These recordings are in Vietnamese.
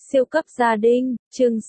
Siêu cấp gia đình, chương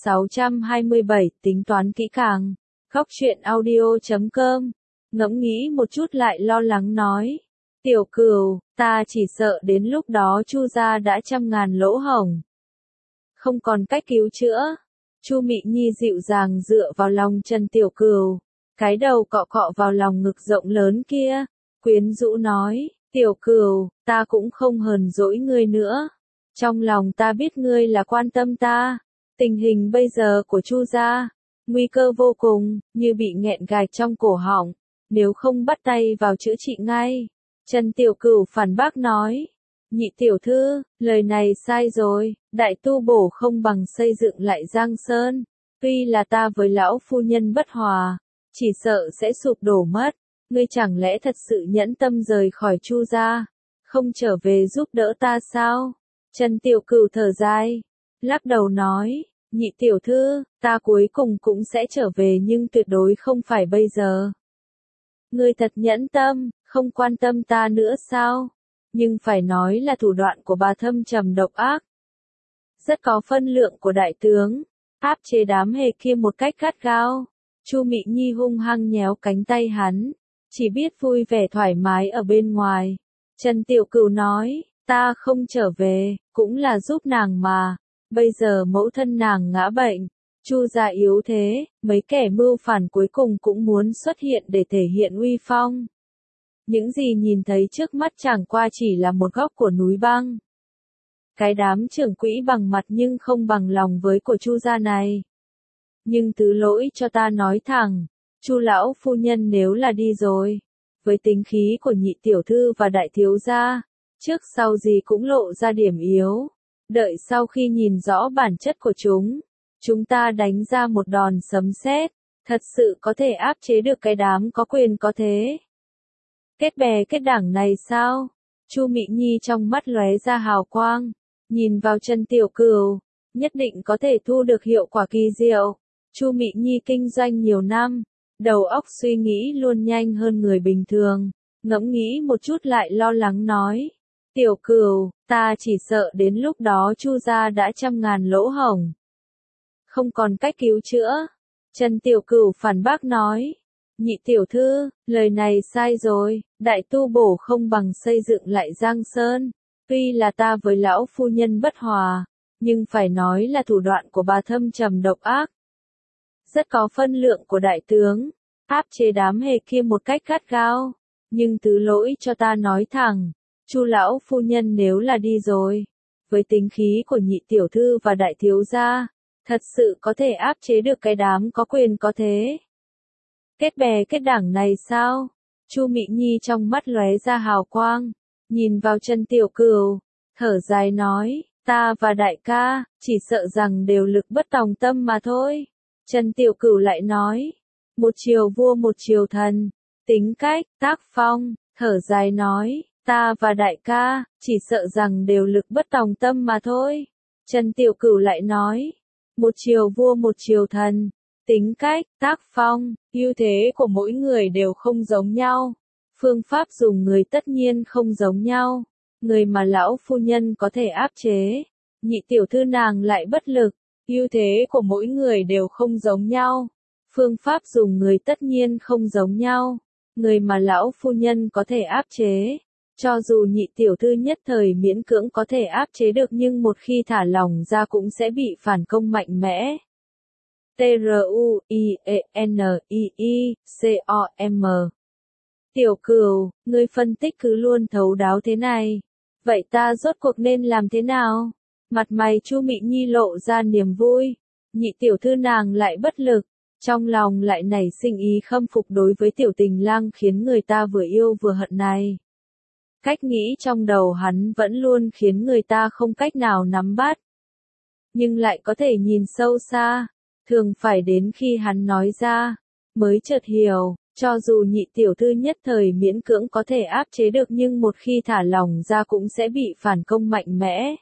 627, tính toán kỹ càng. Góc truyện audio.com. Ngẫm nghĩ một chút lại lo lắng nói. Tiểu Cửu, ta chỉ sợ đến lúc đó Chu gia đã trăm ngàn lỗ hổng. Không còn cách cứu chữa. Chu Mị Nhi dịu dàng dựa vào lòng chân Tiểu Cửu. Cái đầu cọ cọ vào lòng ngực rộng lớn kia. Quyến rũ nói, Tiểu Cửu, ta cũng không hờn dỗi ngươi nữa. Trong lòng ta biết ngươi là quan tâm ta. Tình hình bây giờ của Chu gia, nguy cơ vô cùng, như bị nghẹn gài trong cổ họng. Nếu không bắt tay vào chữa trị ngay. Trần Tiểu Cửu phản bác nói. Nhị tiểu thư, lời này sai rồi, đại tu bổ không bằng xây dựng lại Giang Sơn. Tuy là ta với lão phu nhân bất hòa, chỉ sợ sẽ sụp đổ mất. Ngươi chẳng lẽ thật sự nhẫn tâm rời khỏi Chu gia, không trở về giúp đỡ ta sao? Trần Tiểu Cửu thở dài, lắc đầu nói, nhị tiểu thư, ta cuối cùng cũng sẽ trở về nhưng tuyệt đối không phải bây giờ. Ngươi thật nhẫn tâm, không quan tâm ta nữa sao? Nhưng phải nói là thủ đoạn của bà thâm trầm độc ác. Rất có phân lượng của đại tướng, áp chế đám hề kia một cách gắt gao. Chu Mị Nhi hung hăng nhéo cánh tay hắn, chỉ biết vui vẻ thoải mái ở bên ngoài. Trần Tiểu Cửu nói, ta không trở về, cũng là giúp nàng mà. Bây giờ mẫu thân nàng ngã bệnh, Chu gia yếu thế, mấy kẻ mưu phản cuối cùng cũng muốn xuất hiện để thể hiện uy phong. Những gì nhìn thấy trước mắt chẳng qua chỉ là một góc của núi băng. Cái đám trưởng quỹ bằng mặt nhưng không bằng lòng với của Chu gia này. Nhưng thứ lỗi cho ta nói thẳng, Chu lão phu nhân nếu là đi rồi, với tính khí của nhị tiểu thư và đại thiếu gia, trước sau gì cũng lộ ra điểm yếu. Đợi sau khi nhìn rõ bản chất của chúng ta đánh ra một đòn sấm sét, thật sự có thể áp chế được cái đám có quyền có thế. Kết bè kết đảng này sao? Chu Mị Nhi trong mắt lóe ra hào quang, nhìn vào Trần Tiểu Cửu, nhất định có thể thu được hiệu quả kỳ diệu. Chu Mị Nhi kinh doanh nhiều năm, đầu óc suy nghĩ luôn nhanh hơn người bình thường, ngẫm nghĩ một chút lại lo lắng nói. Tiểu Cửu, ta chỉ sợ đến lúc đó Chu gia đã trăm ngàn lỗ hổng. Không còn cách cứu chữa. Trần Tiểu Cửu phản bác nói. Nhị tiểu thư, lời này sai rồi, đại tu bổ không bằng xây dựng lại Giang Sơn. Tuy là ta với lão phu nhân bất hòa, nhưng phải nói là thủ đoạn của bà thâm trầm độc ác. Rất có phân lượng của đại tướng, áp chế đám hề kia một cách gắt gao. Nhưng thứ lỗi cho ta nói thẳng, Chu lão phu nhân nếu là đi rồi, với tính khí của nhị tiểu thư và đại thiếu gia, thật sự có thể áp chế được cái đám có quyền có thế. Kết bè kết đảng này sao? Chu Mị Nhi trong mắt lóe ra hào quang, nhìn vào Trần Tiểu Cửu, thở dài nói, ta và đại ca, chỉ sợ rằng đều lực bất tòng tâm mà thôi. Trần Tiểu Cửu lại nói, một chiều vua một chiều thần, tính cách, tác phong, thở dài nói, ta và đại ca, chỉ sợ rằng đều lực bất tòng tâm mà thôi. Trần Tiểu Cửu lại nói, một chiều vua một chiều thần, tính cách, tác phong, ưu thế của mỗi người đều không giống nhau. Phương pháp dùng người tất nhiên không giống nhau. Người mà lão phu nhân có thể áp chế, nhị tiểu thư nàng lại bất lực. Ưu thế của mỗi người đều không giống nhau. Phương pháp dùng người tất nhiên không giống nhau. Người mà lão phu nhân có thể áp chế, cho dù nhị tiểu thư nhất thời miễn cưỡng có thể áp chế được nhưng một khi thả lỏng ra cũng sẽ bị phản công mạnh mẽ. T-R-U-I-E-N-I-I-C-O-M. Tiểu Cửu, ngươi phân tích cứ luôn thấu đáo thế này. Vậy ta rốt cuộc nên làm thế nào? Mặt mày Chu Mị Nhi lộ ra niềm vui. Nhị tiểu thư nàng lại bất lực, trong lòng lại nảy sinh ý khâm phục đối với tiểu tình lang khiến người ta vừa yêu vừa hận này. Cách nghĩ trong đầu hắn vẫn luôn khiến người ta không cách nào nắm bắt. Nhưng lại có thể nhìn sâu xa. Thường phải đến khi hắn nói ra, mới chợt hiểu, cho dù nhị tiểu thư nhất thời miễn cưỡng có thể áp chế được nhưng một khi thả lỏng ra cũng sẽ bị phản công mạnh mẽ.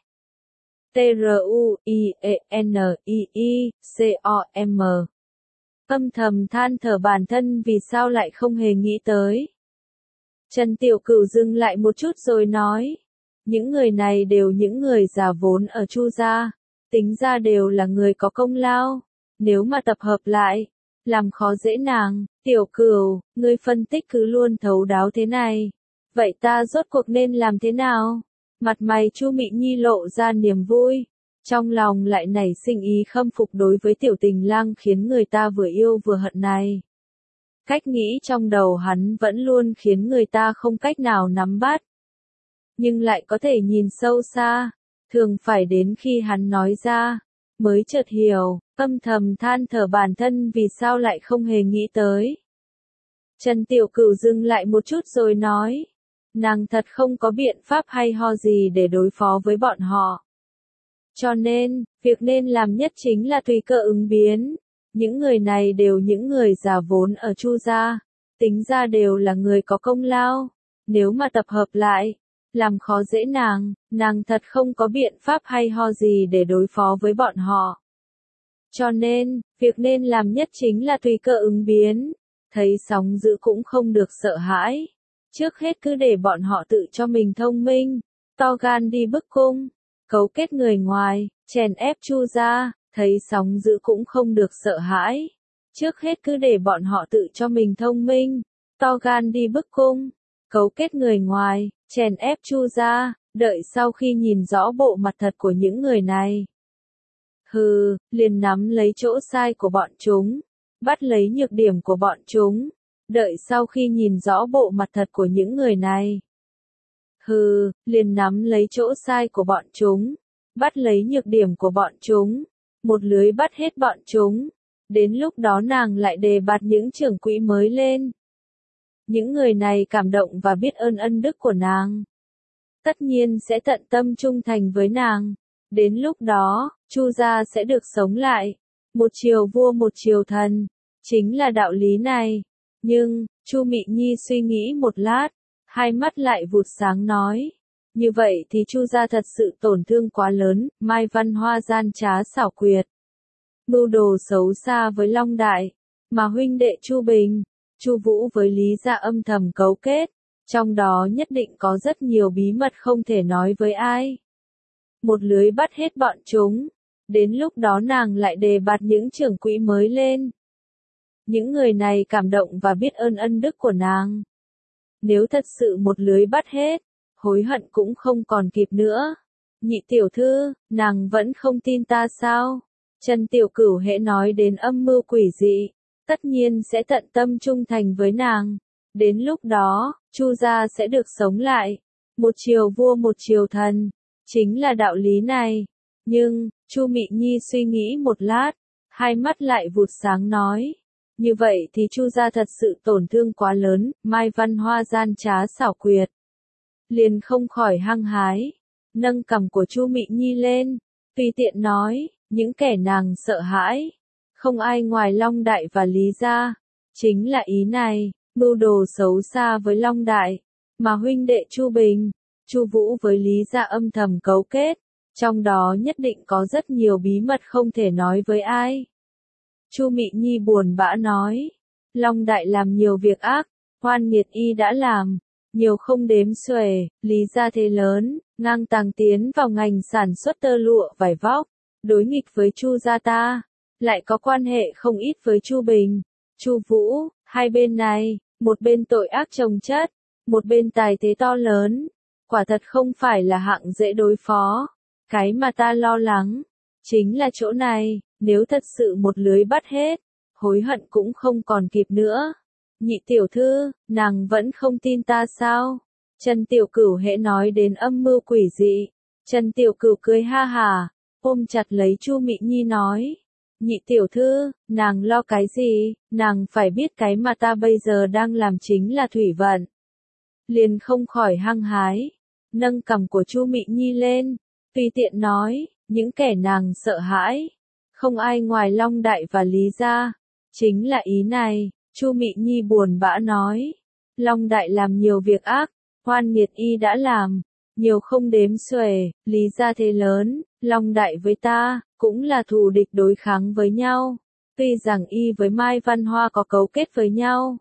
T-R-U-I-E-N-I-I-C-O-M. Âm thầm than thở bản thân vì sao lại không hề nghĩ tới. Trần Tiểu Cửu dừng lại một chút rồi nói, những người này đều những người già vốn ở Chu gia. tính ra đều là người có công lao, nếu mà tập hợp lại, làm khó dễ nàng. Tiểu Cửu, ngươi phân tích cứ luôn thấu đáo thế này, vậy ta rốt cuộc nên làm thế nào? Mặt mày Chu Mị Nhi lộ ra niềm vui, trong lòng lại nảy sinh ý khâm phục đối với tiểu tình lang khiến người ta vừa yêu vừa hận này. Cách nghĩ trong đầu hắn vẫn luôn khiến người ta không cách nào nắm bắt, nhưng lại có thể nhìn sâu xa, thường phải đến khi hắn nói ra, mới chợt hiểu, âm thầm than thở bản thân vì sao lại không hề nghĩ tới. Trần Tiểu Cửu dừng lại một chút rồi nói, nàng thật không có biện pháp hay ho gì để đối phó với bọn họ. Cho nên, việc nên làm nhất chính là tùy cơ ứng biến. Những người này đều những người già vốn ở Chu gia, tính ra đều là người có công lao. Nếu mà tập hợp lại, làm khó dễ nàng thật không có biện pháp hay ho gì để đối phó với bọn họ. Cho nên, việc nên làm nhất chính là tùy cơ ứng biến. Thấy sóng dữ cũng không được sợ hãi. Trước hết cứ để bọn họ tự cho mình thông minh, to gan đi bức cung, cấu kết người ngoài, chèn ép Chu gia. Thấy sóng dữ cũng không được sợ hãi. Trước hết cứ để bọn họ tự cho mình thông minh, to gan đi bức cung, cấu kết người ngoài, chèn ép Chu gia, đợi sau khi nhìn rõ bộ mặt thật của những người này. Liền nắm lấy chỗ sai của bọn chúng, bắt lấy nhược điểm của bọn chúng, đợi sau khi nhìn rõ bộ mặt thật của những người này. Liền nắm lấy chỗ sai của bọn chúng, bắt lấy nhược điểm của bọn chúng, một lưới bắt hết bọn chúng. Đến lúc đó nàng lại đề bạt những trưởng quỹ mới lên. Những người này cảm động và biết ơn ân đức của nàng, tất nhiên sẽ tận tâm trung thành với nàng. Đến lúc đó, Chu gia sẽ được sống lại. Một triều vua một triều thần, chính là đạo lý này. Nhưng, Chu Mị Nhi suy nghĩ một lát, hai mắt lại vụt sáng nói. Như vậy thì Chu gia thật sự tổn thương quá lớn, Mai Văn Hoa gian trá xảo quyệt, mưu đồ xấu xa với Long Đại, mà huynh đệ Chu Bình, Chu Vũ với Lý gia âm thầm cấu kết, trong đó nhất định có rất nhiều bí mật không thể nói với ai. Một lưới bắt hết bọn chúng, đến lúc đó nàng lại đề bạt những trưởng quỹ mới lên. Những người này cảm động và biết ơn ân đức của nàng. Nếu thật sự một lưới bắt hết, hối hận cũng không còn kịp nữa. Nhị tiểu thư, nàng vẫn không tin ta sao? Trần Tiểu Cửu hễ nói đến âm mưu quỷ dị, tất nhiên sẽ tận tâm trung thành với nàng. Đến lúc đó, Chu gia sẽ được sống lại. Một triều vua một triều thần, chính là đạo lý này. Nhưng, Chu Mị Nhi suy nghĩ một lát, hai mắt lại vụt sáng nói. Như vậy thì Chu gia thật sự tổn thương quá lớn, Mai Văn Hoa gian trá xảo quyệt. Liền không khỏi hăng hái, nâng cằm của Chu Mị Nhi lên, tùy tiện nói, những kẻ nàng sợ hãi, không ai ngoài Long Đại và Lý gia, chính là ý này, mưu đồ xấu xa với Long Đại, mà huynh đệ Chu Bình, Chu Vũ với Lý gia âm thầm cấu kết, trong đó nhất định có rất nhiều bí mật không thể nói với ai. Chu Mị Nhi buồn bã nói, Long Đại làm nhiều việc ác, Hoan Nghiệt Y đã làm, nhiều không đếm xuể. Lý gia thế lớn, ngang tàng tiến vào ngành sản xuất tơ lụa vải vóc, đối nghịch với Chu gia ta, lại có quan hệ không ít với Chu Bình, Chu Vũ, hai bên này, một bên tội ác chồng chất, một bên tài thế to lớn, quả thật không phải là hạng dễ đối phó. Cái mà ta lo lắng, chính là chỗ này, nếu thật sự một lưới bắt hết, hối hận cũng không còn kịp nữa. Nhị tiểu thư, nàng vẫn không tin ta sao? Trần Tiểu Cửu hễ nói đến âm mưu quỷ dị, Trần Tiểu Cửu cười ha hả, ôm chặt lấy Chu Mị Nhi nói. Nhị tiểu thư, nàng lo cái gì, nàng phải biết cái mà ta bây giờ đang làm chính là thủy vận. Liền không khỏi hăng hái, nâng cằm của Chu Mị Nhi lên, tùy tiện nói, những kẻ nàng sợ hãi, không ai ngoài Long Đại và Lý gia, chính là ý này. Chu Mị Nhi buồn bã nói, Long Đại làm nhiều việc ác, Hoan Nghiệt Y đã làm, nhiều không đếm xuể. Lý gia thế lớn, Long Đại với ta, cũng là thù địch đối kháng với nhau. Tuy rằng Y với Mai Văn Hoa có cấu kết với nhau,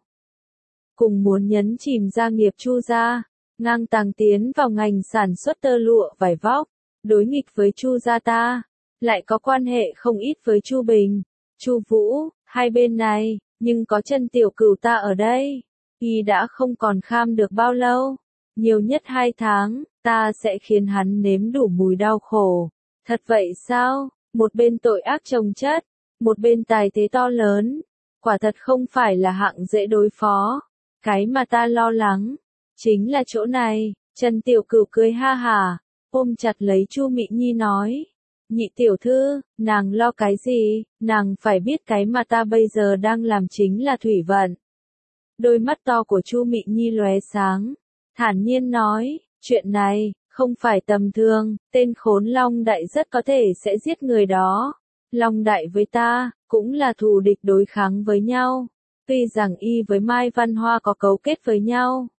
cùng muốn nhấn chìm gia nghiệp Chu gia, ngang tàng tiến vào ngành sản xuất tơ lụa vải vóc, đối nghịch với Chu gia ta, lại có quan hệ không ít với Chu Bình, Chu Vũ, hai bên này, nhưng có Trần Tiểu Cửu ta ở đây, y đã không còn kham được bao lâu, nhiều nhất 2 tháng, ta sẽ khiến hắn nếm đủ mùi đau khổ. Thật vậy sao? Một bên tội ác chồng chất, một bên tài thế to lớn, quả thật không phải là hạng dễ đối phó. Cái mà ta lo lắng, chính là chỗ này. Trần Tiểu Cửu cười ha hả, ôm chặt lấy Chu Mị Nhi nói. Nhị tiểu thư, nàng lo cái gì, nàng phải biết cái mà ta bây giờ đang làm chính là thủy vận. Đôi mắt to của Chu Mị Nhi lóe sáng, thản nhiên nói, chuyện này, không phải tầm thường, tên khốn Long Đại rất có thể sẽ giết người đó. Long Đại với ta, cũng là thù địch đối kháng với nhau, tuy rằng y với Mai Văn Hoa có cấu kết với nhau.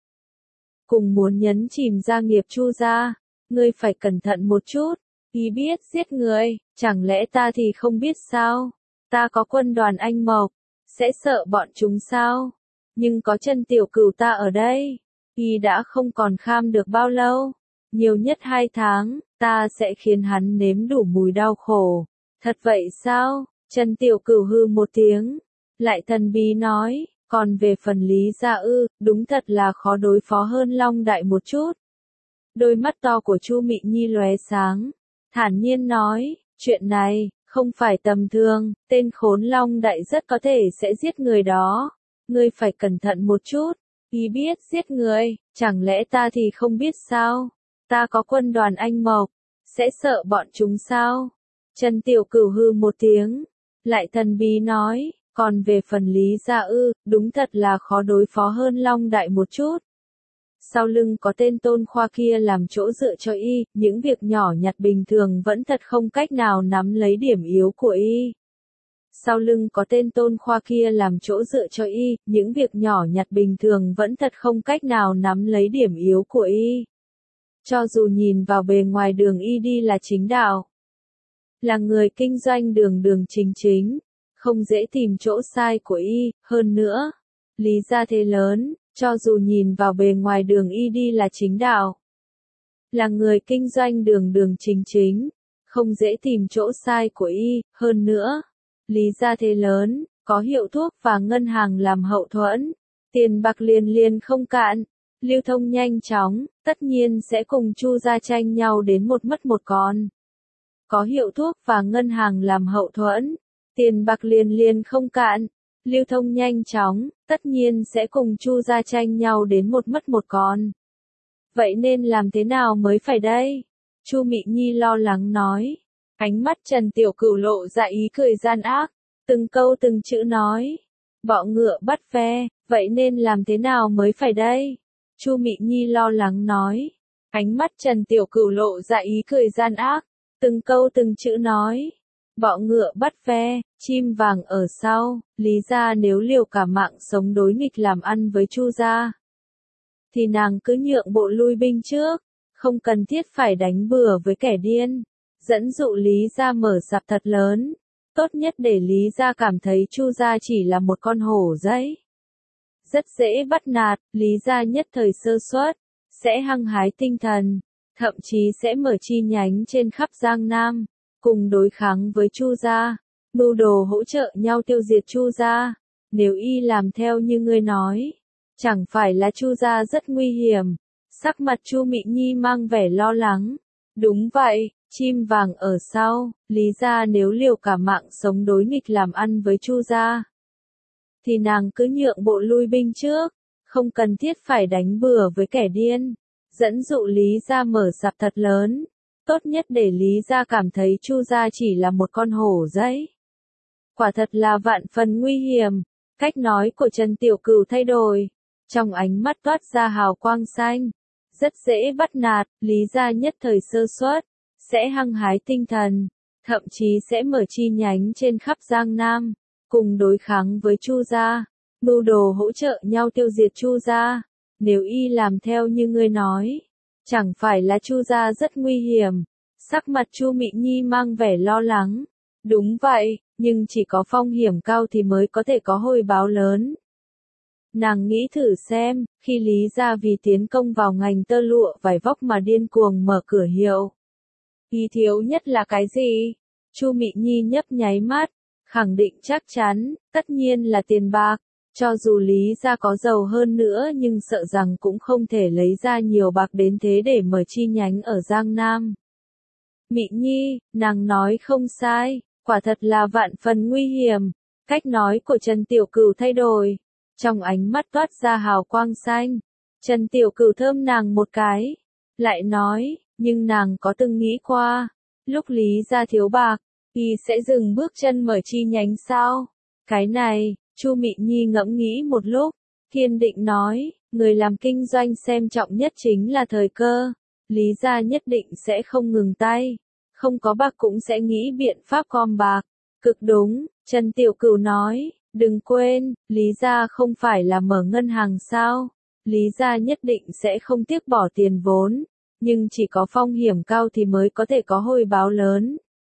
Cùng muốn nhấn chìm gia nghiệp Chu gia, ngươi phải cẩn thận một chút, y biết giết người, chẳng lẽ ta thì không biết sao? Ta có quân đoàn Anh Mộc, sẽ sợ bọn chúng sao? Nhưng có Trần Tiểu Cửu ta ở đây, y đã không còn kham được bao lâu, nhiều nhất 2 tháng, ta sẽ khiến hắn nếm đủ mùi đau khổ. Thật vậy sao? Trần Tiểu Cửu hư một tiếng, lại thần bí nói, còn về phần Lý gia ư, đúng thật là khó đối phó hơn Long Đại một chút. Đôi mắt to của Chu Mị Nhi lóe sáng, thản nhiên nói, chuyện này, không phải tầm thường, tên khốn Long Đại rất có thể sẽ giết người đó. Ngươi phải cẩn thận một chút, y biết giết người, chẳng lẽ ta thì không biết sao? Ta có quân đoàn Anh Mộc, sẽ sợ bọn chúng sao? Trần Tiểu Cửu hư một tiếng, lại thần bí nói, còn về phần Lý gia ư, đúng thật là khó đối phó hơn Long Đại một chút. Sau lưng có tên Tôn Khoa kia làm chỗ dựa cho y, những việc nhỏ nhặt bình thường vẫn thật không cách nào nắm lấy điểm yếu của y. Sau lưng có tên Tôn Khoa kia làm chỗ dựa cho y, những việc nhỏ nhặt bình thường vẫn thật không cách nào nắm lấy điểm yếu của y. Cho dù nhìn vào bề ngoài đường y đi là chính đạo, là người kinh doanh đường đường chính chính, không dễ tìm chỗ sai của y, hơn nữa, Lý gia thế lớn, cho dù nhìn vào bề ngoài đường y đi là chính đạo, là người kinh doanh đường đường chính chính, không dễ tìm chỗ sai của y, hơn nữa, Lý gia thế lớn, có hiệu thuốc và ngân hàng làm hậu thuẫn, tiền bạc liền liền không cạn, lưu thông nhanh chóng, tất nhiên sẽ cùng Chu gia tranh nhau đến một mất một còn. Có hiệu thuốc và ngân hàng làm hậu thuẫn, tiền bạc liền liền không cạn, lưu thông nhanh chóng, tất nhiên sẽ cùng Chu gia tranh nhau đến một mất một còn. Vậy nên làm thế nào mới phải đây? Chu Mị Nhi lo lắng nói. Ánh mắt Trần Tiểu Cửu lộ ra ý cười gian ác, từng câu từng chữ nói. Bọ ngựa bắt ve, vậy nên làm thế nào mới phải đây? Chu Mị Nhi lo lắng nói. Ánh mắt Trần Tiểu Cửu lộ ra ý cười gian ác, từng câu từng chữ nói. Bọ ngựa bắt ve, chim vàng ở sau, Lý gia nếu liều cả mạng sống đối nghịch làm ăn với Chu gia, thì nàng cứ nhượng bộ lui binh trước, không cần thiết phải đánh bừa với kẻ điên. Dẫn dụ Lý gia mở sạp thật lớn, tốt nhất để Lý gia cảm thấy Chu gia chỉ là một con hổ giấy. Rất dễ bắt nạt, Lý gia nhất thời sơ suất, sẽ hăng hái tinh thần, thậm chí sẽ mở chi nhánh trên khắp Giang Nam, cùng đối kháng với Chu gia, mưu đồ hỗ trợ nhau tiêu diệt Chu gia. Nếu y làm theo như ngươi nói, chẳng phải là Chu gia rất nguy hiểm. Sắc mặt Chu Mị Nhi mang vẻ lo lắng. Đúng vậy, chim vàng ở sau, Lý gia nếu liều cả mạng sống đối nghịch làm ăn với Chu gia, thì nàng cứ nhượng bộ lui binh trước, không cần thiết phải đánh bừa với kẻ điên. Dẫn dụ Lý gia mở sạp thật lớn, tốt nhất để Lý gia cảm thấy Chu gia chỉ là một con hổ giấy. Quả thật là vạn phần nguy hiểm. Cách nói của Trần Tiểu Cửu thay đổi, trong ánh mắt toát ra hào quang xanh. Rất dễ bắt nạt, Lý gia nhất thời sơ suất, sẽ hăng hái tinh thần, thậm chí sẽ mở chi nhánh trên khắp Giang Nam, cùng đối kháng với Chu gia, mưu đồ hỗ trợ nhau tiêu diệt Chu gia. Nếu y làm theo như ngươi nói, chẳng phải là Chu gia rất nguy hiểm. Sắc mặt Chu Mị Nhi mang vẻ lo lắng. Đúng vậy, nhưng chỉ có phong hiểm cao thì mới có thể có hồi báo lớn. Nàng nghĩ thử xem, khi Lý gia vì tiến công vào ngành tơ lụa vải vóc mà điên cuồng mở cửa hiệu, y thiếu nhất là cái gì? Chu Mị Nhi nhấp nháy mắt, khẳng định chắc chắn, tất nhiên là tiền bạc. Cho dù Lý gia có giàu hơn nữa nhưng sợ rằng cũng không thể lấy ra nhiều bạc đến thế để mở chi nhánh ở Giang Nam. Mị Nhi, nàng nói không sai, quả thật là vạn phần nguy hiểm. Cách nói của Trần Tiểu Cửu thay đổi, trong ánh mắt toát ra hào quang xanh. Trần Tiểu Cửu thơm nàng một cái, lại nói, nhưng nàng có từng nghĩ qua, lúc Lý gia thiếu bạc, y sẽ dừng bước chân mở chi nhánh sao? Cái này, Chu Mị Nhi ngẫm nghĩ một lúc, kiên định nói, người làm kinh doanh xem trọng nhất chính là thời cơ. Lý gia nhất định sẽ không ngừng tay, không có bạc cũng sẽ nghĩ biện pháp gom bạc. Cực đúng, Trần Tiểu Cửu nói, đừng quên, Lý gia không phải là mở ngân hàng sao? Lý gia nhất định sẽ không tiếc bỏ tiền vốn, nhưng chỉ có phong hiểm cao thì mới có thể có hồi báo lớn.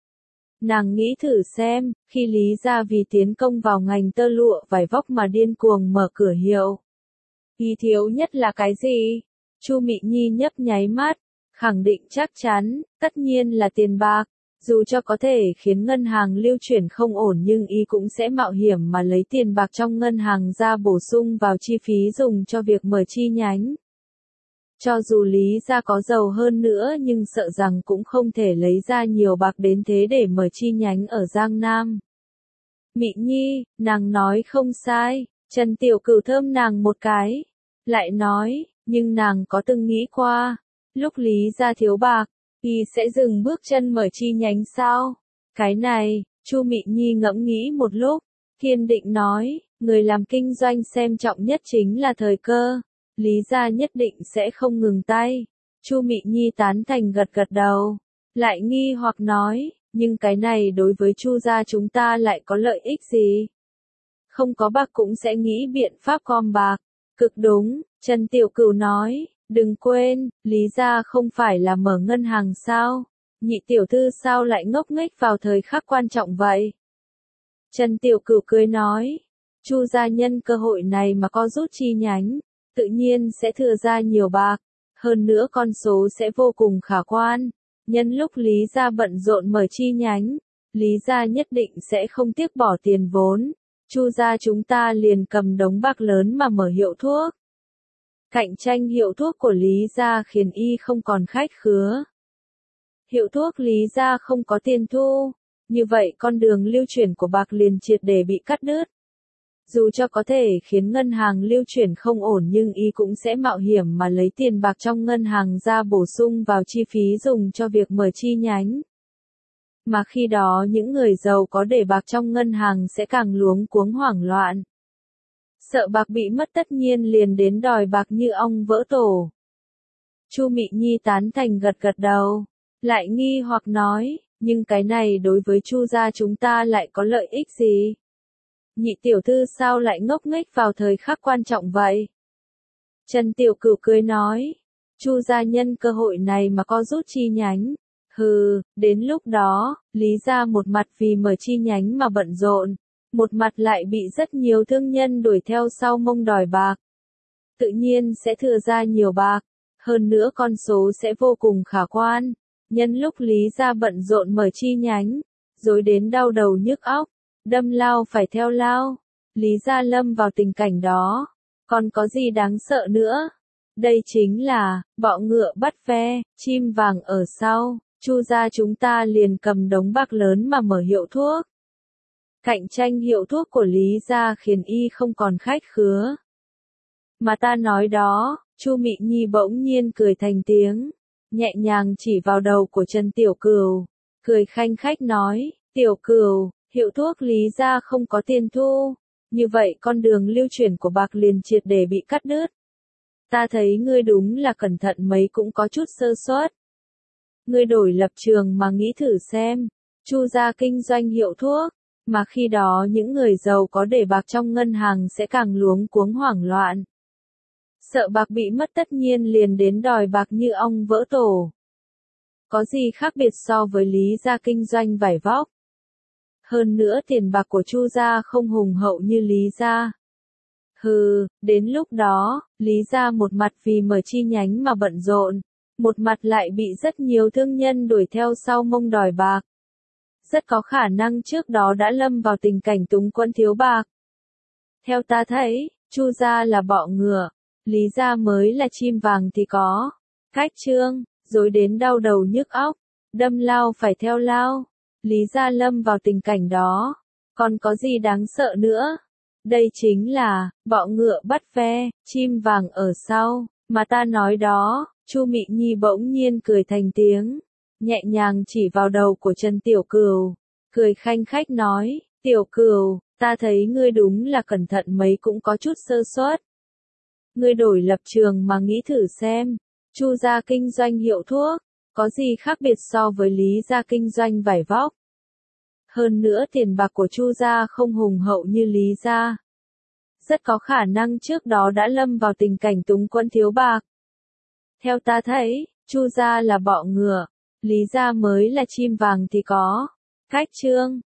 Nàng nghĩ thử xem, khi Lý gia vì tiến công vào ngành tơ lụa vải vóc mà điên cuồng mở cửa hiệu, y thiếu nhất là cái gì? Chu Mị Nhi nhấp nháy mắt, khẳng định chắc chắn, tất nhiên là tiền bạc. Dù cho có thể khiến ngân hàng lưu chuyển không ổn nhưng y cũng sẽ mạo hiểm mà lấy tiền bạc trong ngân hàng ra bổ sung vào chi phí dùng cho việc mở chi nhánh. Cho dù Lý gia có giàu hơn nữa nhưng sợ rằng cũng không thể lấy ra nhiều bạc đến thế để mở chi nhánh ở Giang Nam. Mị Nhi, nàng nói không sai, Trần Tiểu Cửu thơm nàng một cái, lại nói, nhưng nàng có từng nghĩ qua, lúc Lý gia thiếu bạc, y sẽ dừng bước chân mở chi nhánh sao? Cái này, Chu Mị Nhi ngẫm nghĩ một lúc, kiên định nói, người làm kinh doanh xem trọng nhất chính là thời cơ. Lý gia nhất định sẽ không ngừng tay. Chu Mị Nhi tán thành gật gật đầu, lại nghi hoặc nói, nhưng cái này đối với Chu gia chúng ta lại có lợi ích gì? Không có bạc cũng sẽ nghĩ biện pháp gom bạc. Cực đúng, Trần Tiểu Cửu nói, đừng quên, Lý gia không phải là mở ngân hàng sao? Nhị tiểu thư sao lại ngốc nghếch vào thời khắc quan trọng vậy? Trần Tiểu Cửu cười nói, Chu gia nhân cơ hội này mà có rút chi nhánh, tự nhiên sẽ thừa ra nhiều bạc, hơn nữa con số sẽ vô cùng khả quan. Nhân lúc Lý gia bận rộn mở chi nhánh, Lý gia nhất định sẽ không tiếc bỏ tiền vốn. Chu gia chúng ta liền cầm đống bạc lớn mà mở hiệu thuốc. Cạnh tranh hiệu thuốc của Lý gia khiến y không còn khách khứa. Hiệu thuốc Lý gia không có tiền thu, như vậy con đường lưu chuyển của bạc liền triệt để bị cắt đứt. Dù cho có thể khiến ngân hàng lưu chuyển không ổn nhưng y cũng sẽ mạo hiểm mà lấy tiền bạc trong ngân hàng ra bổ sung vào chi phí dùng cho việc mở chi nhánh. Mà khi đó những người giàu có để bạc trong ngân hàng sẽ càng luống cuống hoảng loạn. Sợ bạc bị mất tất nhiên liền đến đòi bạc như ong vỡ tổ. Chu Mị Nhi tán thành gật gật đầu, lại nghi hoặc nói, nhưng cái này đối với Chu gia chúng ta lại có lợi ích gì? Nhị tiểu thư sao lại ngốc nghếch vào thời khắc quan trọng vậy? Trần Tiểu Cửu cười nói, Chu gia nhân cơ hội này mà có rút chi nhánh. Hừ, đến lúc đó, Lý gia một mặt vì mở chi nhánh mà bận rộn, một mặt lại bị rất nhiều thương nhân đuổi theo sau mông đòi bạc. Tự nhiên sẽ thừa ra nhiều bạc, hơn nữa con số sẽ vô cùng khả quan. Nhân lúc Lý gia bận rộn mở chi nhánh, rồi đến đau đầu nhức óc, đâm lao phải theo lao, Lý gia lâm vào tình cảnh đó, còn có gì đáng sợ nữa? Đây chính là, bọ ngựa bắt ve, chim vàng ở sau, Chu gia chúng ta liền cầm đống bạc lớn mà mở hiệu thuốc. Cạnh tranh hiệu thuốc của Lý gia khiến y không còn khách khứa. Mà ta nói đó, Chu Mị Nhi bỗng nhiên cười thành tiếng, nhẹ nhàng chỉ vào đầu của Trần Tiểu Cửu, cười khanh khách nói, Tiểu Cửu, hiệu thuốc Lý gia không có tiền thu, như vậy con đường lưu chuyển của bạc liền triệt để bị cắt đứt. Ta thấy ngươi đúng là cẩn thận mấy cũng có chút sơ suất. Ngươi đổi lập trường mà nghĩ thử xem, Chu gia kinh doanh hiệu thuốc, mà khi đó những người giàu có để bạc trong ngân hàng sẽ càng luống cuống hoảng loạn. Sợ bạc bị mất tất nhiên liền đến đòi bạc như ong vỡ tổ. Có gì khác biệt so với Lý gia kinh doanh vải vóc? Hơn nữa tiền bạc của Chu gia không hùng hậu như Lý gia. Hừ, đến lúc đó, Lý gia một mặt vì mở chi nhánh mà bận rộn, một mặt lại bị rất nhiều thương nhân đuổi theo sau mông đòi bạc. rất có khả năng trước đó đã lâm vào tình cảnh túng quẫn thiếu bạc. Theo ta thấy, Chu gia là bọ ngựa, Lý gia mới là chim vàng thì có. Cách Trương, dối đến đau đầu nhức óc, đâm lao phải theo lao. Lý gia lâm vào tình cảnh đó, còn có gì đáng sợ nữa? Đây chính là, bọ ngựa bắt ve, chim vàng ở sau, mà ta nói đó. Chu Mị Nhi bỗng nhiên cười thành tiếng, nhẹ nhàng chỉ vào đầu của Trần Tiểu Cửu, cười khanh khách nói, Tiểu Cửu, ta thấy ngươi đúng là cẩn thận mấy cũng có chút sơ suất. Ngươi đổi lập trường mà nghĩ thử xem, Chu gia kinh doanh hiệu thuốc, có gì khác biệt so với Lý gia kinh doanh vải vóc? Hơn nữa tiền bạc của Chu gia không hùng hậu như Lý gia. Rất có khả năng trước đó đã lâm vào tình cảnh túng quẫn thiếu bạc. Theo ta thấy, Chu gia là bọ ngựa, Lý gia mới là chim vàng thì có. Cách Trương,